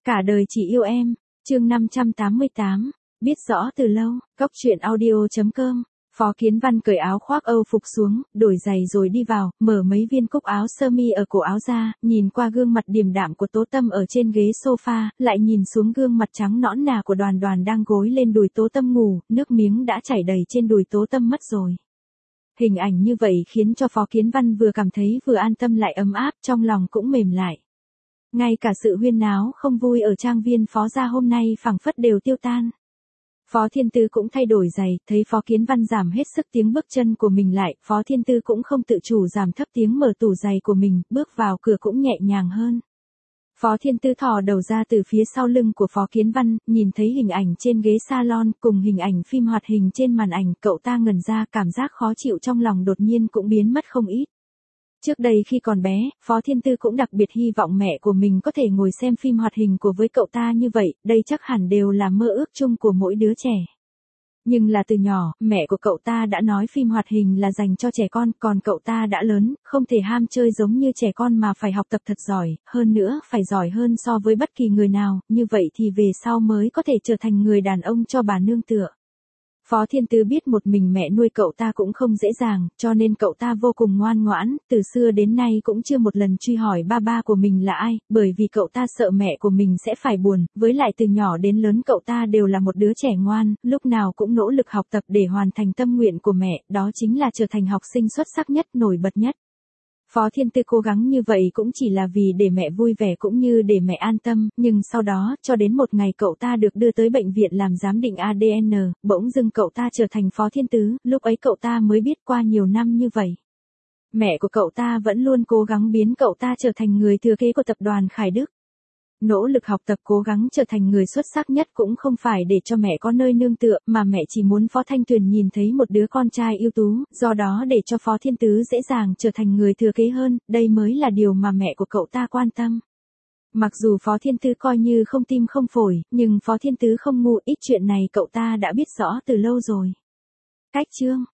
Cả đời chỉ yêu em, chương 588, biết rõ từ lâu, Cóc truyện audio.com. Phó Kiến Văn cởi áo khoác Âu phục xuống, đổi giày rồi đi vào, mở mấy viên cúc áo sơ mi ở cổ áo ra, nhìn qua gương mặt điềm đạm của Tố Tâm ở trên ghế sofa, lại nhìn xuống gương mặt trắng nõn nà của Đoàn Đoàn đang gối lên đùi Tố Tâm ngủ, nước miếng đã chảy đầy trên đùi Tố Tâm mất rồi. Hình ảnh như vậy khiến cho Phó Kiến Văn vừa cảm thấy vừa an tâm lại ấm áp, trong lòng cũng mềm lại. Ngay cả sự huyên náo không vui ở trang viên Phó gia hôm nay phảng phất đều tiêu tan. Phó Thiên Tư cũng thay đổi giày, thấy Phó Kiến Văn giảm hết sức tiếng bước chân của mình lại, Phó Thiên Tư cũng không tự chủ giảm thấp tiếng mở tủ giày của mình, bước vào cửa cũng nhẹ nhàng hơn. Phó Thiên Tư thò đầu ra từ phía sau lưng của Phó Kiến Văn, nhìn thấy hình ảnh trên ghế salon cùng hình ảnh phim hoạt hình trên màn ảnh, cậu ta ngẩn ra, cảm giác khó chịu trong lòng đột nhiên cũng biến mất không ít. Trước đây khi còn bé, Phó Thiên Tư cũng đặc biệt hy vọng mẹ của mình có thể ngồi xem phim hoạt hình của với cậu ta như vậy, đây chắc hẳn đều là mơ ước chung của mỗi đứa trẻ. Nhưng là từ nhỏ, mẹ của cậu ta đã nói phim hoạt hình là dành cho trẻ con, còn cậu ta đã lớn, không thể ham chơi giống như trẻ con mà phải học tập thật giỏi, hơn nữa phải giỏi hơn so với bất kỳ người nào, như vậy thì về sau mới có thể trở thành người đàn ông cho bà nương tựa. Phó Thiên Tư biết một mình mẹ nuôi cậu ta cũng không dễ dàng, cho nên cậu ta vô cùng ngoan ngoãn, từ xưa đến nay cũng chưa một lần truy hỏi ba của mình là ai, bởi vì cậu ta sợ mẹ của mình sẽ phải buồn, với lại từ nhỏ đến lớn cậu ta đều là một đứa trẻ ngoan, lúc nào cũng nỗ lực học tập để hoàn thành tâm nguyện của mẹ, đó chính là trở thành học sinh xuất sắc nhất, nổi bật nhất. Phó Thiên Tư cố gắng như vậy cũng chỉ là vì để mẹ vui vẻ cũng như để mẹ an tâm, nhưng sau đó, cho đến một ngày cậu ta được đưa tới bệnh viện làm giám định ADN, bỗng dưng cậu ta trở thành Phó Thiên Tứ, lúc ấy cậu ta mới biết qua nhiều năm như vậy. Mẹ của cậu ta vẫn luôn cố gắng biến cậu ta trở thành người thừa kế của tập đoàn Khải Đức. Nỗ lực học tập cố gắng trở thành người xuất sắc nhất cũng không phải để cho mẹ có nơi nương tựa, mà mẹ chỉ muốn Phó Thanh Tuyền nhìn thấy một đứa con trai ưu tú, do đó để cho Phó Thiên Tứ dễ dàng trở thành người thừa kế hơn, đây mới là điều mà mẹ của cậu ta quan tâm. Mặc dù Phó Thiên Tứ coi như không tim không phổi, nhưng Phó Thiên Tứ không ngu, ít chuyện này cậu ta đã biết rõ từ lâu rồi. Cách chương